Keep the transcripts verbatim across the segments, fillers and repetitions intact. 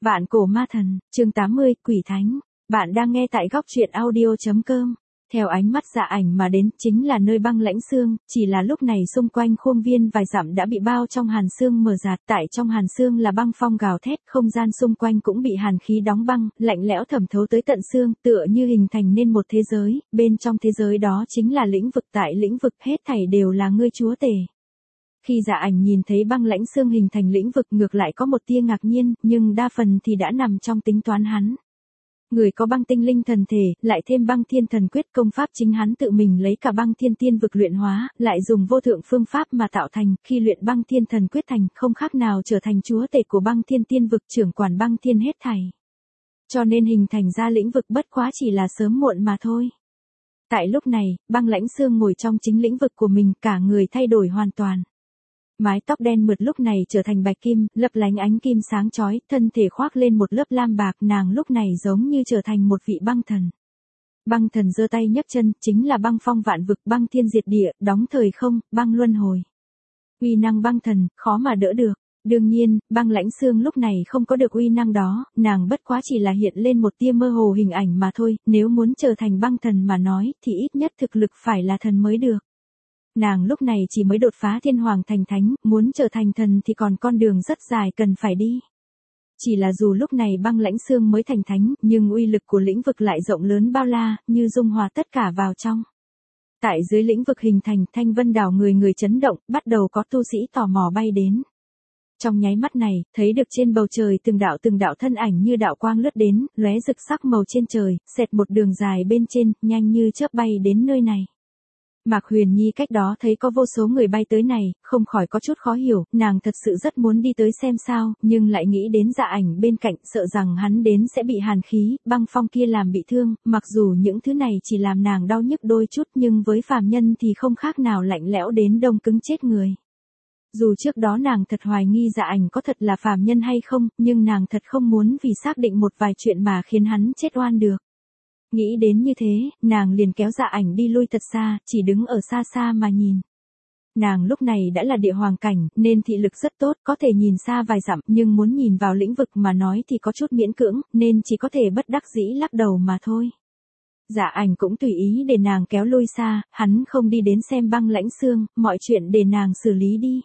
Vạn cổ ma thần, chương tám mươi, Quỷ Thánh. Bạn đang nghe tại góc truyện audio.com. Theo ánh mắt Dạ Ảnh mà đến chính là nơi băng lãnh xương, chỉ là lúc này xung quanh khuôn viên vài dặm đã bị bao trong hàn xương mờ dạt, tại trong hàn xương là băng phong gào thét, không gian xung quanh cũng bị hàn khí đóng băng, lạnh lẽo thẩm thấu tới tận xương, tựa như hình thành nên một thế giới, bên trong thế giới đó chính là lĩnh vực, tại lĩnh vực hết thảy đều là ngươi chúa tể. Khi Dạ Ảnh nhìn thấy băng lãnh xương hình thành lĩnh vực ngược lại có một tia ngạc nhiên, nhưng đa phần thì đã nằm trong tính toán hắn. Người có băng tinh linh thần thể, lại thêm băng thiên thần quyết công pháp chính hắn tự mình lấy cả băng thiên tiên vực luyện hóa, lại dùng vô thượng phương pháp mà tạo thành, khi luyện băng thiên thần quyết thành, không khác nào trở thành chúa tể của băng thiên tiên vực, trưởng quản băng thiên hết thảy. Cho nên hình thành ra lĩnh vực bất quá chỉ là sớm muộn mà thôi. Tại lúc này, băng lãnh xương ngồi trong chính lĩnh vực của mình, cả người thay đổi hoàn toàn. Mái tóc đen mượt lúc này trở thành bạch kim, lấp lánh ánh kim sáng chói, thân thể khoác lên một lớp lam bạc, nàng lúc này giống như trở thành một vị băng thần. Băng thần giơ tay nhấc chân, chính là băng phong vạn vực, băng thiên diệt địa, đóng thời không, băng luân hồi. Uy năng băng thần, khó mà đỡ được. Đương nhiên, băng lãnh xương lúc này không có được uy năng đó, nàng bất quá chỉ là hiện lên một tia mơ hồ hình ảnh mà thôi, nếu muốn trở thành băng thần mà nói, thì ít nhất thực lực phải là thần mới được. Nàng lúc này chỉ mới đột phá thiên hoàng thành thánh, muốn trở thành thần thì còn con đường rất dài cần phải đi. Chỉ là dù lúc này băng lãnh xương mới thành thánh, nhưng uy lực của lĩnh vực lại rộng lớn bao la, như dung hòa tất cả vào trong. Tại dưới lĩnh vực hình thành, Thanh Vân đảo người người chấn động, bắt đầu có tu sĩ tò mò bay đến. Trong nháy mắt này, thấy được trên bầu trời từng đạo từng đạo thân ảnh như đạo quang lướt đến, lóe rực sắc màu trên trời, xẹt một đường dài bên trên, nhanh như chớp bay đến nơi này. Mạc Huyền Nhi cách đó thấy có vô số người bay tới này, không khỏi có chút khó hiểu, nàng thật sự rất muốn đi tới xem sao, nhưng lại nghĩ đến Dạ Ảnh bên cạnh, sợ rằng hắn đến sẽ bị hàn khí, băng phong kia làm bị thương, mặc dù những thứ này chỉ làm nàng đau nhức đôi chút nhưng với phàm nhân thì không khác nào lạnh lẽo đến đông cứng chết người. Dù trước đó nàng thật hoài nghi Dạ Ảnh có thật là phàm nhân hay không, nhưng nàng thật không muốn vì xác định một vài chuyện mà khiến hắn chết oan được. Nghĩ đến như thế, nàng liền kéo Dạ Ảnh đi lui thật xa, chỉ đứng ở xa xa mà nhìn. Nàng lúc này đã là địa hoàng cảnh, nên thị lực rất tốt, có thể nhìn xa vài dặm, nhưng muốn nhìn vào lĩnh vực mà nói thì có chút miễn cưỡng, nên chỉ có thể bất đắc dĩ lắc đầu mà thôi. Dạ Ảnh cũng tùy ý để nàng kéo lui xa, hắn không đi đến xem băng lãnh xương, mọi chuyện để nàng xử lý đi.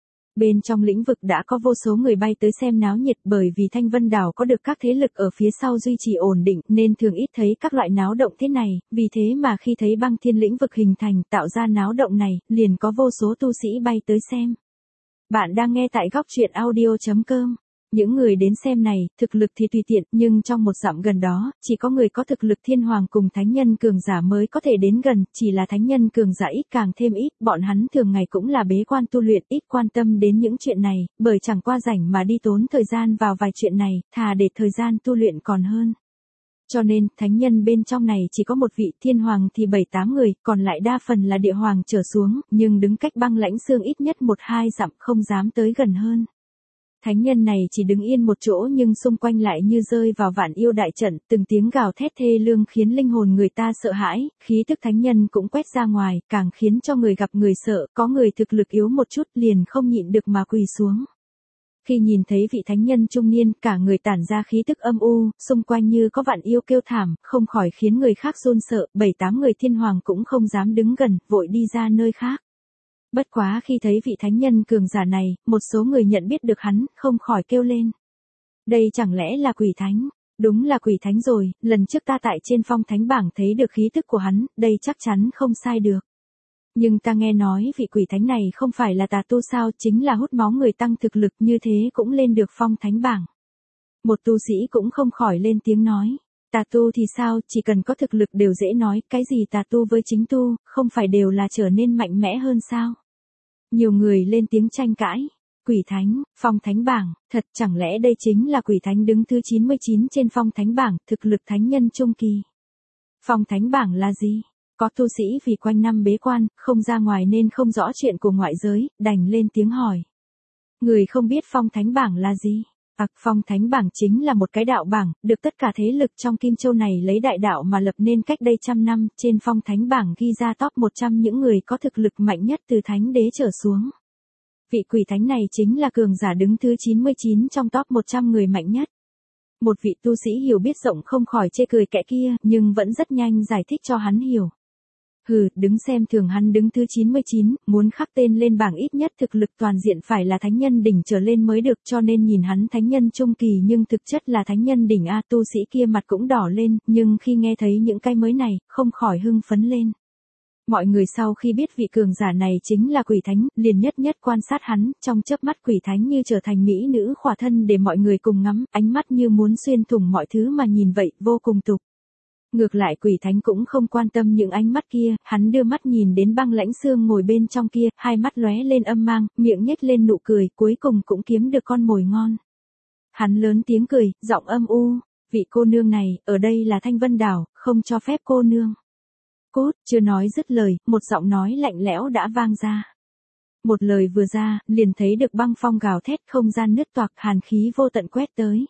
Bên trong lĩnh vực đã có vô số người bay tới xem náo nhiệt, bởi vì Thanh Vân đảo có được các thế lực ở phía sau duy trì ổn định nên thường ít thấy các loại náo động thế này, vì thế mà khi thấy băng thiên lĩnh vực hình thành tạo ra náo động này, liền có vô số tu sĩ bay tới xem. Bạn đang nghe tại góc truyện audio.com. Những người đến xem này, thực lực thì tùy tiện, nhưng trong một dặm gần đó, chỉ có người có thực lực thiên hoàng cùng thánh nhân cường giả mới có thể đến gần, chỉ là thánh nhân cường giả ít càng thêm ít, bọn hắn thường ngày cũng là bế quan tu luyện, ít quan tâm đến những chuyện này, bởi chẳng qua rảnh mà đi tốn thời gian vào vài chuyện này, thà để thời gian tu luyện còn hơn. Cho nên, thánh nhân bên trong này chỉ có một vị, thiên hoàng thì bảy tám người, còn lại đa phần là địa hoàng trở xuống, nhưng đứng cách băng lãnh xương ít nhất một hai dặm, không dám tới gần hơn. Thánh nhân này chỉ đứng yên một chỗ nhưng xung quanh lại như rơi vào vạn yêu đại trận, từng tiếng gào thét thê lương khiến linh hồn người ta sợ hãi, khí tức thánh nhân cũng quét ra ngoài, càng khiến cho người gặp người sợ, có người thực lực yếu một chút liền không nhịn được mà quỳ xuống. Khi nhìn thấy vị thánh nhân trung niên, cả người tản ra khí tức âm u, xung quanh như có vạn yêu kêu thảm, không khỏi khiến người khác run sợ, bảy tám người thiên hoàng cũng không dám đứng gần, vội đi ra nơi khác. Bất quá khi thấy vị thánh nhân cường giả này, một số người nhận biết được hắn, không khỏi kêu lên. Đây chẳng lẽ là quỷ thánh? Đúng là quỷ thánh rồi, lần trước ta tại trên phong thánh bảng thấy được khí tức của hắn, đây chắc chắn không sai được. Nhưng ta nghe nói vị quỷ thánh này không phải là tà tu sao, chính là hút máu người tăng thực lực, như thế cũng lên được phong thánh bảng. Một tu sĩ cũng không khỏi lên tiếng nói. Tà tu thì sao, chỉ cần có thực lực đều dễ nói, cái gì tà tu với chính tu, không phải đều là trở nên mạnh mẽ hơn sao? Nhiều người lên tiếng tranh cãi. Quỷ thánh, phong thánh bảng, thật chẳng lẽ đây chính là quỷ thánh đứng thứ chín mươi chín trên phong thánh bảng, thực lực thánh nhân trung kỳ. Phong thánh bảng là gì? Có tu sĩ vì quanh năm bế quan, không ra ngoài nên không rõ chuyện của ngoại giới, đành lên tiếng hỏi. Người không biết phong thánh bảng là gì? Ặc, phong thánh bảng chính là một cái đạo bảng, được tất cả thế lực trong Kim Châu này lấy đại đạo mà lập nên cách đây trăm năm, trên phong thánh bảng ghi ra top một trăm những người có thực lực mạnh nhất từ thánh đế trở xuống. Vị quỷ thánh này chính là cường giả đứng thứ chín mươi chín trong top một trăm người mạnh nhất. Một vị tu sĩ hiểu biết rộng không khỏi chê cười kẻ kia, nhưng vẫn rất nhanh giải thích cho hắn hiểu. Hừ, đứng xem thường hắn đứng thứ chín mươi chín, muốn khắc tên lên bảng ít nhất thực lực toàn diện phải là thánh nhân đỉnh trở lên mới được, cho nên nhìn hắn thánh nhân trung kỳ nhưng thực chất là thánh nhân đỉnh a. Tu sĩ kia mặt cũng đỏ lên, nhưng khi nghe thấy những cái mới này, không khỏi hưng phấn lên. Mọi người sau khi biết vị cường giả này chính là quỷ thánh, liền nhất nhất quan sát hắn, trong chớp mắt quỷ thánh như trở thành mỹ nữ khỏa thân để mọi người cùng ngắm, ánh mắt như muốn xuyên thủng mọi thứ mà nhìn vậy, vô cùng tục. Ngược lại quỷ thánh cũng không quan tâm những ánh mắt kia, hắn đưa mắt nhìn đến Băng Lãnh Xương ngồi bên trong kia, hai mắt lóe lên âm mang, miệng nhếch lên nụ cười, cuối cùng cũng kiếm được con mồi ngon. Hắn lớn tiếng cười, giọng âm u, vị cô nương này, ở đây là Thanh Vân Đảo, không cho phép cô nương. Cốt, chưa nói dứt lời, một giọng nói lạnh lẽo đã vang ra. Một lời vừa ra, liền thấy được băng phong gào thét, không gian nứt toạc, hàn khí vô tận quét tới.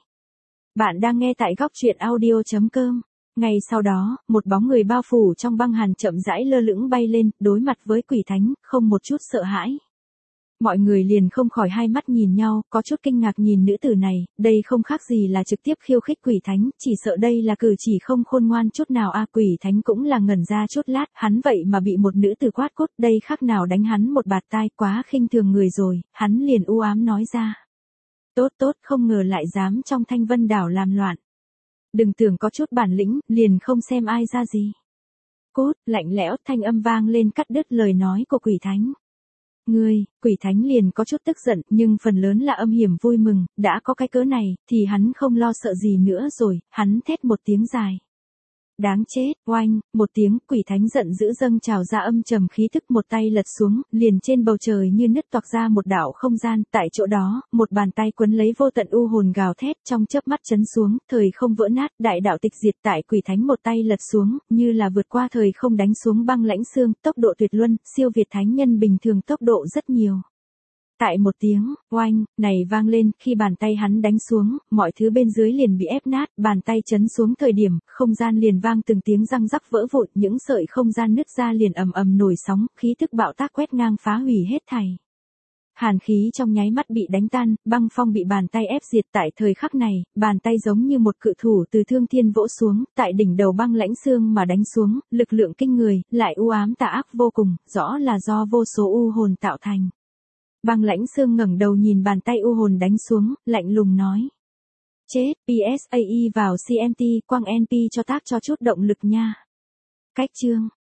Bạn đang nghe tại góc truyện audio chấm com. Ngay sau đó, một bóng người bao phủ trong băng hàn chậm rãi lơ lửng bay lên, đối mặt với quỷ thánh, không một chút sợ hãi. Mọi người liền không khỏi hai mắt nhìn nhau, có chút kinh ngạc nhìn nữ tử này, đây không khác gì là trực tiếp khiêu khích quỷ thánh, chỉ sợ đây là cử chỉ không khôn ngoan chút nào a. Quỷ thánh cũng là ngẩn ra chút lát, hắn vậy mà bị một nữ tử quát cốt, đây khác nào đánh hắn một bạt tai, quá khinh thường người rồi, hắn liền u ám nói ra. Tốt tốt, không ngờ lại dám trong Thanh Vân Đảo làm loạn. Đừng tưởng có chút bản lĩnh, liền không xem ai ra gì. Cốt, lạnh lẽo, thanh âm vang lên cắt đứt lời nói của quỷ thánh. Ngươi, quỷ thánh liền có chút tức giận, nhưng phần lớn là âm hiểm vui mừng, đã có cái cớ này, thì hắn không lo sợ gì nữa rồi, hắn thét một tiếng dài. Đáng chết, oanh, một tiếng, quỷ thánh giận dữ dâng trào ra âm trầm khí thức, một tay lật xuống, liền trên bầu trời như nứt toạc ra một đạo không gian, tại chỗ đó, một bàn tay quấn lấy vô tận u hồn gào thét, trong chớp mắt chấn xuống, thời không vỡ nát, đại đạo tịch diệt, tại quỷ thánh một tay lật xuống, như là vượt qua thời không đánh xuống Băng Lãnh Xương, tốc độ tuyệt luân, siêu việt thánh nhân bình thường tốc độ rất nhiều. Tại một tiếng, oanh, này vang lên, khi bàn tay hắn đánh xuống, mọi thứ bên dưới liền bị ép nát, bàn tay chấn xuống thời điểm, không gian liền vang từng tiếng răng rắc vỡ vụn, những sợi không gian nứt ra liền ầm ầm nổi sóng, khí thức bạo tác quét ngang phá hủy hết thảy. Hàn khí trong nháy mắt bị đánh tan, băng phong bị bàn tay ép diệt tại thời khắc này, bàn tay giống như một cự thủ từ thương thiên vỗ xuống, tại đỉnh đầu Băng Lãnh Xương mà đánh xuống, lực lượng kinh người, lại u ám tà ác vô cùng, rõ là do vô số u hồn tạo thành. Băng Lãnh Xương ngẩng đầu nhìn bàn tay u hồn đánh xuống, lạnh lùng nói. Chết, pê ét a e vào xê em tê, quăng en pê cho tác cho chút động lực nha. Cách chương.